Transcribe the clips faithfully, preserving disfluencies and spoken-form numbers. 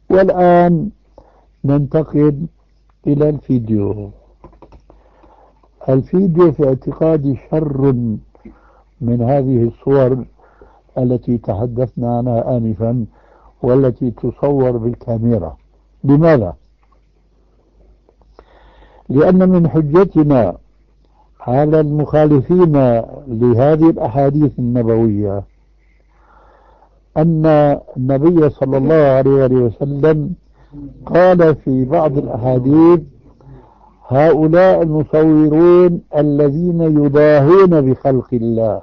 والآن ننتقل إلى الفيديو. الفيديو في اعتقادي شر من هذه الصور التي تحدثنا عنها آنفا والتي تصور بالكاميرا. لماذا؟ لأن من حجتنا على المخالفين لهذه الأحاديث النبوية أن النبي صلى الله عليه وسلم قال في بعض الأحاديث: هؤلاء المصورون الذين يضاهون بخلق الله.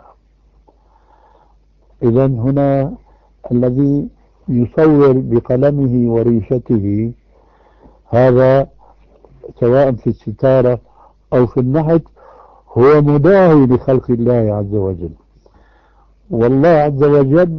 إذن هنا الذي يصور بقلمه وريشته هذا سواء في الستارة أو في النحت هو مضاهي لخلق الله عز وجل. والله عز وجل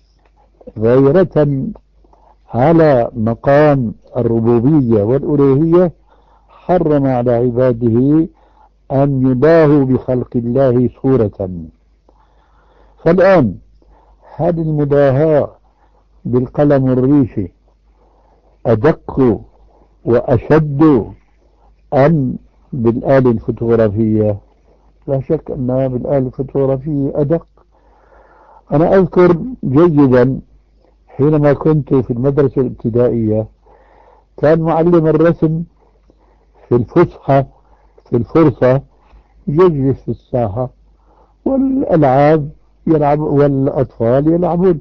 غيرة على مقام الربوبية والألوهية حرم على عباده أن يضاهوا بخلق الله صورة. فالآن هل المضاهاة بالقلم الريشي أدق وأشد أم بالآلة الفوتوغرافية؟ لا شك أنها بالآلة الفوتوغرافية أدق. أنا أذكر جيدا حينما كنت في المدرسة الابتدائية كان معلم الرسم في الفسحة في الفرصة يجلس في الساحة والألعاب يلعب والأطفال يلعبون،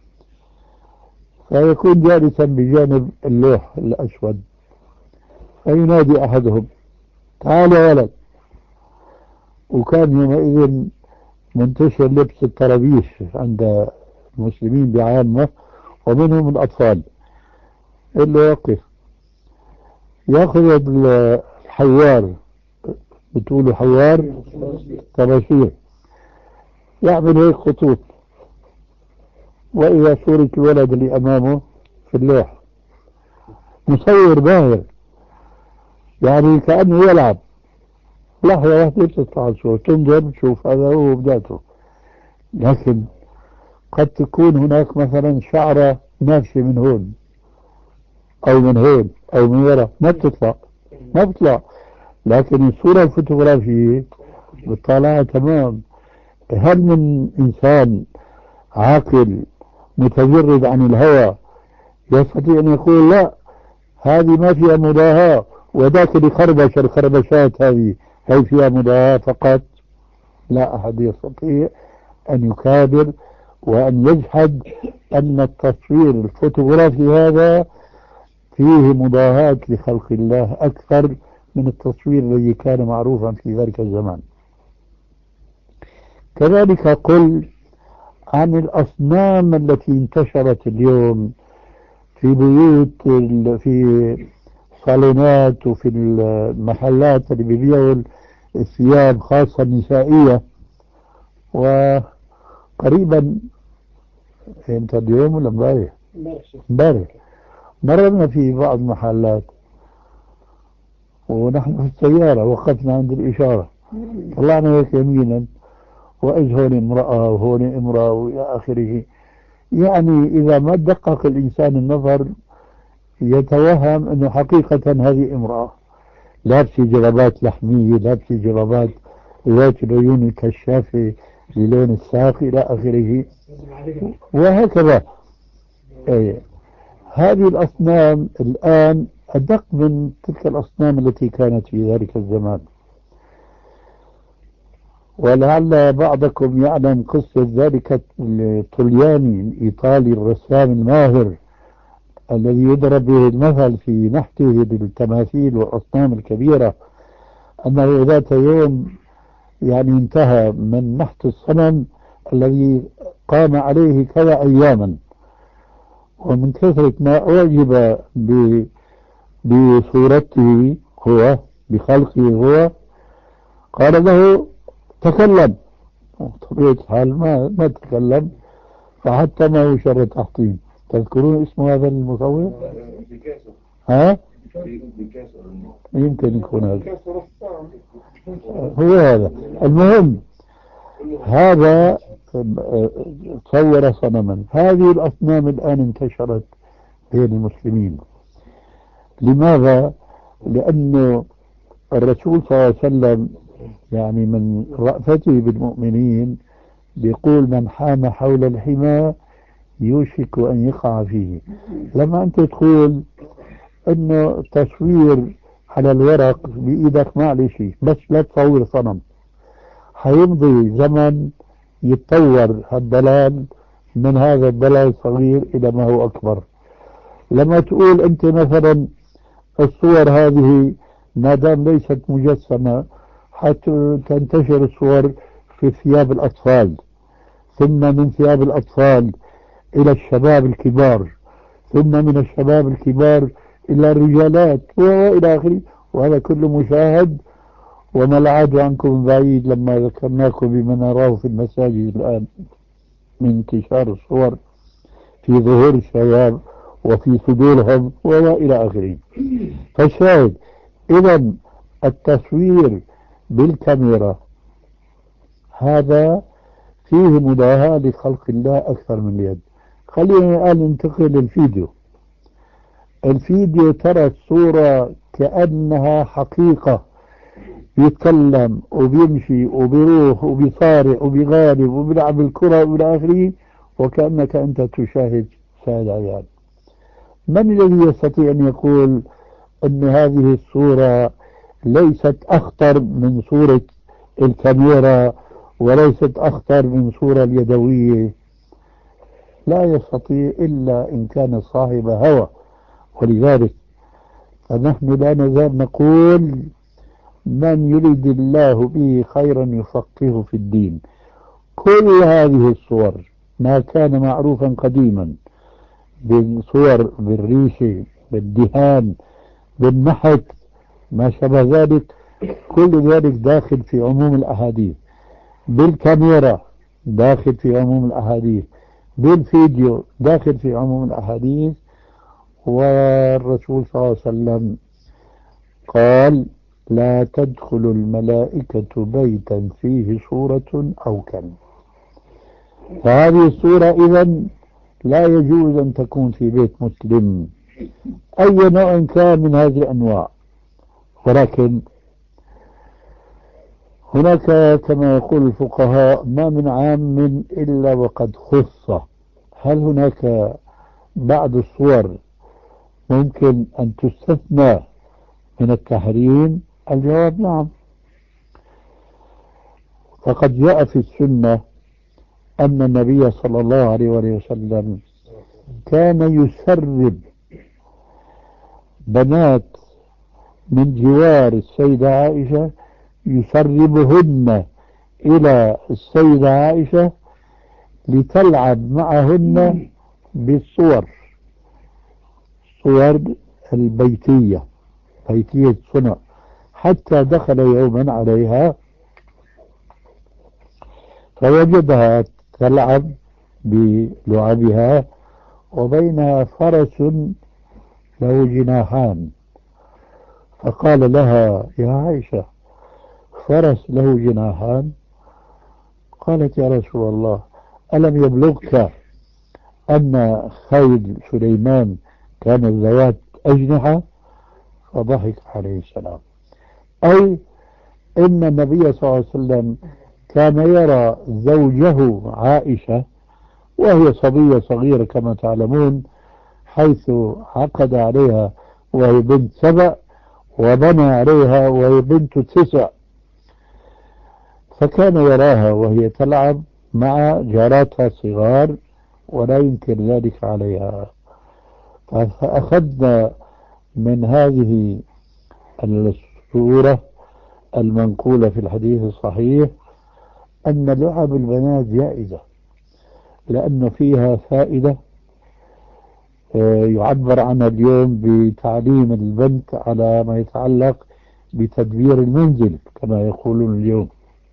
فيكون جالسا بجانب اللوح الأسود فينادي أحدهم: تعال يا ولد. وكان يومئذ منتشر لبس الطرابيش عند المسلمين بعامة ومنهم الأطفال. اللي يقف ياخذ الحوار، بتقولوا حوار طباشير، يعمل هيك خطوط، وإذا صورة الولد اللي أمامه في اللوح مصور باهر يعني كأنه يلعب. لحظة واحدة بتطلع الصورة تنظر تشوف هذا هو بدايته، لكن قد تكون هناك مثلا شعرة نافشة من هون أو من هون أو من وراء ما بتطلع ما بتطلع لكن الصورة الفوتوغرافية بتطلعها تمام. هل من إنسان عاقل متجرد عن الهوى يستطيع أن يقول لا هذه ما فيها مضاهاة وذاك اللي خربش الخربشات هذه هي فيها مضاهاة فقط؟ لا أحد يستطيع أن يكابر وأن يجحد أن التصوير الفوتوغرافي هذا فيه مضاهاة لخلق الله أكثر من التصوير الذي كان معروفا في ذلك الزمان. كذلك قل عن الأصنام التي انتشرت اليوم في بيوت في صالونات وفي المحلات اللي بيبيعوا الثياب خاصة النسائية. وقريبا انت اليوم ولا امبارح؟ امبارح مررنا في بعض المحلات ونحن في السيارة وقفنا عند الإشارة طلعنا هيك يمينا وإذ هون امرأة وهون امرأة وإلى آخره. يعني إذا ما دقق الإنسان النظر يتوهم أنه حقيقة هذه امرأة لابسة جرابات لحمية، لابسة جرابات ذات العيون الكشافة للون الساق إلى آخره وهكذا. أي هذه الأصنام الآن أدق من تلك الأصنام التي كانت في ذلك الزمان. ولعل بعضكم يعلم قصة ذلك الطلياني الإيطالي الرسام الماهر الذي يضرب به المثل في نحته بالتماثيل والأصنام الكبيرة، أنه ذات يوم يعني انتهى من نحت الصنم الذي قام عليه كذا أياما، ومن كثرة ما أعجب بصورته هو بخلقه هو قال له تكلم. طبيعة الحال ما ما تكلم فحتى ما هو شر تحطيم. تذكرون اسم هذا المصور؟ بيكاسو. ها؟ بيكاسو يمكن يكون هذا هو هذا. المهم هذا صور صنما. هذه الأصنام الآن انتشرت بين المسلمين. لماذا؟ لأنه الرسول صلى الله عليه وسلم يعني من رأفته بالمؤمنين بيقول من حام حول الحمى يوشك أن يقع فيه. لما أنت تقول أنه تصوير على الورق بإيدك ما عليه شيء، بس لا تصور صنم، حيمضي زمن يتطور هالضلال من هذا الضلال الصغير إلى ما هو أكبر. لما تقول أنت مثلا الصور هذه ما دام ليست مجسمة حتى تنتشر الصور في ثياب الأطفال، ثم من ثياب الأطفال إلى الشباب الكبار، ثم من الشباب الكبار إلى الرجالات وإلى آخره، وهذا كله مشاهد. وما العاد عنكم بعيد لما ذكرناكم بما نراه في المساجد الآن من انتشار الصور في ظهور الشباب وفي صدورهم وإلى آخره. فالشاهد إذا التصوير بالكاميرا هذا فيه مداهاة لخلق الله أكثر من اليد. خلينا الآن ننتقل للفيديو. الفيديو ترى الصورة كأنها حقيقة، بيتكلم وبيمشي وبيروح وبيصارع وبيغالب وبيلعب الكرة وإلى آخره، وكأنك أنت تشاهد شاهد عيان. من الذي يستطيع أن يقول أن هذه الصورة ليست أخطر من صورة الكاميرا وليست أخطر من صورة اليدوية؟ لا يستطيع إلا إن كان صاحب هوى. ولذلك فنحن لا نزال نقول من يريد الله به خيرا يفقهه في الدين. كل هذه الصور ما كان معروفا قديما بالصور بالريشة بالدهان بالنحت ما شابه ذلك، كل ذلك داخل في عموم الأحاديث. بالكاميرا داخل في عموم الأحاديث، بالفيديو داخل في عموم الأحاديث. والرسول صلى الله عليه وسلم قال لا تدخل الملائكة بيتا فيه صورة أو كلب. فهذه الصورة إذن لا يجوز أن تكون في بيت مسلم أي نوع كان من هذه الأنواع. ولكن هناك كما يقول الفقهاء ما من عام إلا وقد خص. هل هناك بعض الصور ممكن أن تستثنى من التحريم؟ الجواب نعم. فقد جاء في السنة أن النبي صلى الله عليه وسلم كان يسرب بنات من جوار السيدة عائشة، يسربهن إلى السيدة عائشة لتلعب معهن بالصور، الصور البيتية بيتية صنع. حتى دخل يوما عليها فوجدها تلعب بلعبها وبينها فرس له جناحان، فقال لها يا عائشة فرس له جناحان؟ قالت يا رسول الله ألم يبلغك أن خيل سليمان كان ذوات أجنحة؟ فضحك عليه السلام. أي إن النبي صلى الله عليه وسلم كان يرى زوجه عائشة وهي صبية صغيرة كما تعلمون، حيث عقد عليها وهي بنت سبع وبنى عليها وهي بنت تسع، فكان يراها وهي تلعب مع جاراتها الصغار ولا ينكر ذلك عليها. فأخذنا من هذه الصورة المنقولة في الحديث الصحيح أن لعب البنات جائزة، لأن فيها فائدة يعبر عنها اليوم بتعليم البنت على ما يتعلق بتدبير المنزل كما يقولون اليوم.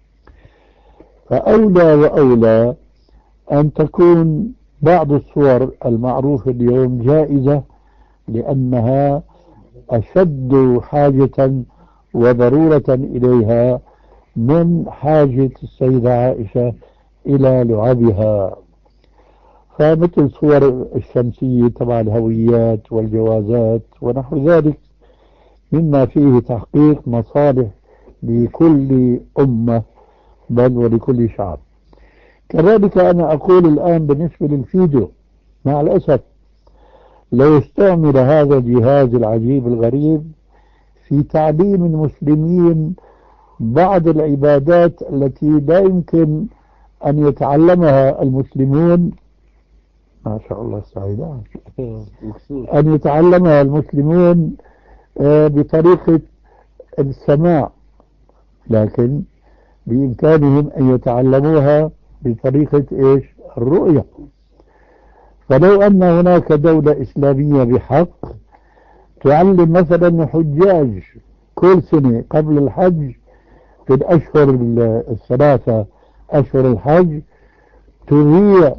فأولى وأولى أن تكون بعض الصور المعروفة اليوم جائزة، لأنها أشد حاجة وضرورة إليها من حاجة السيدة عائشة إلى لعبها. فمثل صور الشمسية تبع الهويات والجوازات ونحو ذلك مما فيه تحقيق مصالح لكل أمة بل ولكل شعب. كذلك أنا أقول الآن بالنسبة للفيديو، مع الأسف لو استعمل هذا الجهاز العجيب الغريب في تعليم المسلمين بعض العبادات التي لا يمكن أن يتعلمها المسلمون، ما شاء الله سعيدة، أن يتعلمها المسلمون بطريقة السماع، لكن بإمكانهم أن يتعلموها بطريقة إيش؟ الرؤية. فلو أن هناك دولة إسلامية بحق تعلم مثلا الحجاج كل سنة قبل الحج في الأشهر الثلاثة أشهر الحج تذيع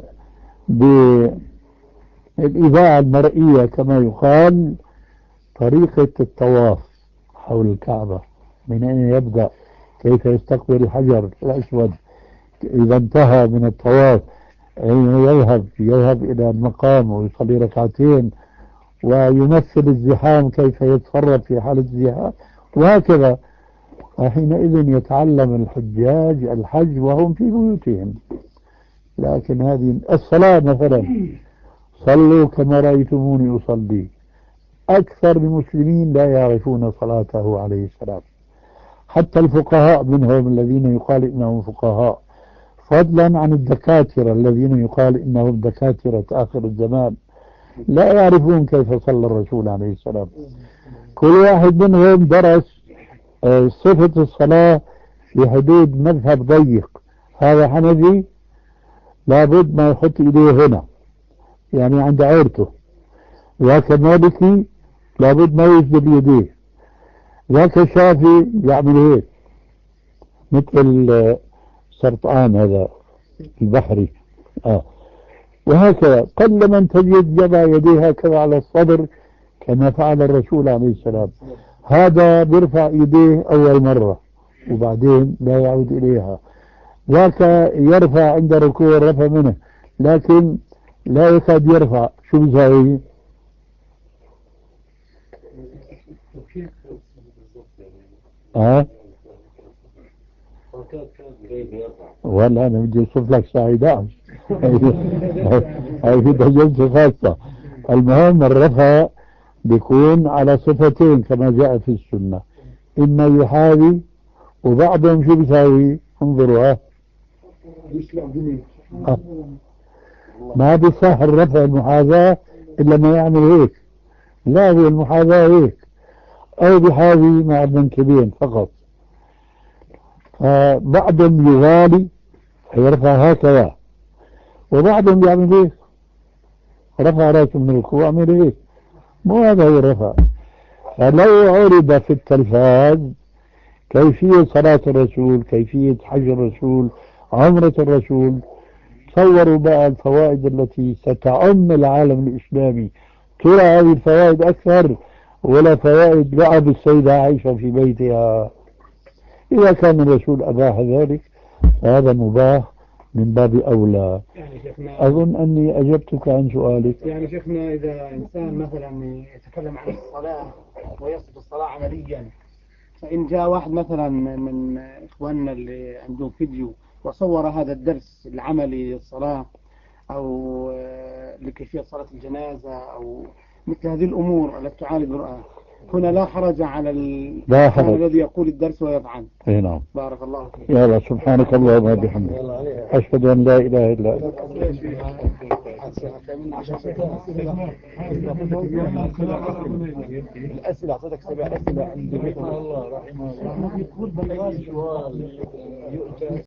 بالإذاعة المرئية كما يقال طريقة الطواف حول الكعبة، من أين يبدأ، كيف يستقبل الحجر الأسود، إذا انتهى من الطواف أين يذهب يذهب إلى المقام ويصلي ركعتين، ويمثل الزحام كيف يتصرف في حالة الزحام، وهكذا. وحينئذ يتعلم الحجاج الحج وهم في بيوتهم. لكن هذه الصلاة مثلا، صلوا كما رأيتموني أصلي، أكثر المسلمين لا يعرفون صلاته عليه السلام، حتى الفقهاء منهم الذين يقال إنهم فقهاء، فضلا عن الدكاترة الذين يقال إنهم دكاترة آخر الزمان، لا يعرفون كيف صلى الرسول عليه السلام. كل واحد منهم درس صفة الصلاة في حدود مذهب ضيق، هذا حنفي لابد ما يحط إيديه هنا يعني عند عورته، ذاك مالكي لابد ما يسجد يديه، ذاك شافي يعمل هيك مثل سرطان هذا البحري آه. وهكذا قل من تجد يضع يديه هكذا على الصدر كما فعل الرسول عليه السلام. هذا بيرفع ايديه اول مرة وبعدين لا يعود اليها، ذاك يرفع عند ركوع الرفع منه لكن لا يكاد يرفع. شو بيساوي؟ ها ولا انا بدي اوصف لك ساعدان هاي في جلسة خاصة. المهم الرفع بيكون على صفتين كما جاء في السنة، إما يحاذي وبعضهم شو بيساوي؟ انظروا ها آه. ما بيصح الرفع المحاذاة إلا ما يعمل هيك، لا هو المحاذاة هيك أو بحاذي مع المنكبين فقط. فبعضهم يغالي يرفع هكذا وبعضهم يعمل هيك، رفع راسه من الركوع عمل هيك، مو هذا هو الرفع. فلو عرض في التلفاز كيفية صلاة الرسول، كيفية حج الرسول، عمرة الرسول، تصوروا بقى الفوائد التي ستعم العالم الإسلامي. ترى هذه الفوائد أكثر ولا فوائد لعب السيدة عائشة في بيتها؟ إذا كان الرسول أباح ذلك فهذا مباح من باب أولى. يعني أظن أني أجبتك عن سؤالك. يعني شيخنا إذا إنسان مثلا يتكلم عن الصلاة ويصف الصلاة عمليا، فإن جاء واحد مثلا من إخواننا اللي عندهم فيديو وصور هذا الدرس العملي للصلاة أو لكيفية صلاة الجنازة أو مثل هذه الأمور التي تعالج برؤى، هنا لا حرج على الإنسان الذي يقول الدرس ويفعل. اي نعم. بارك الله فيك. يلا سبحانك اللهم وبحمدك أشهد أن لا إله إلا أنت. الأسئلة أعطيتك سبع أسئلة عندي. الله رحمه الله.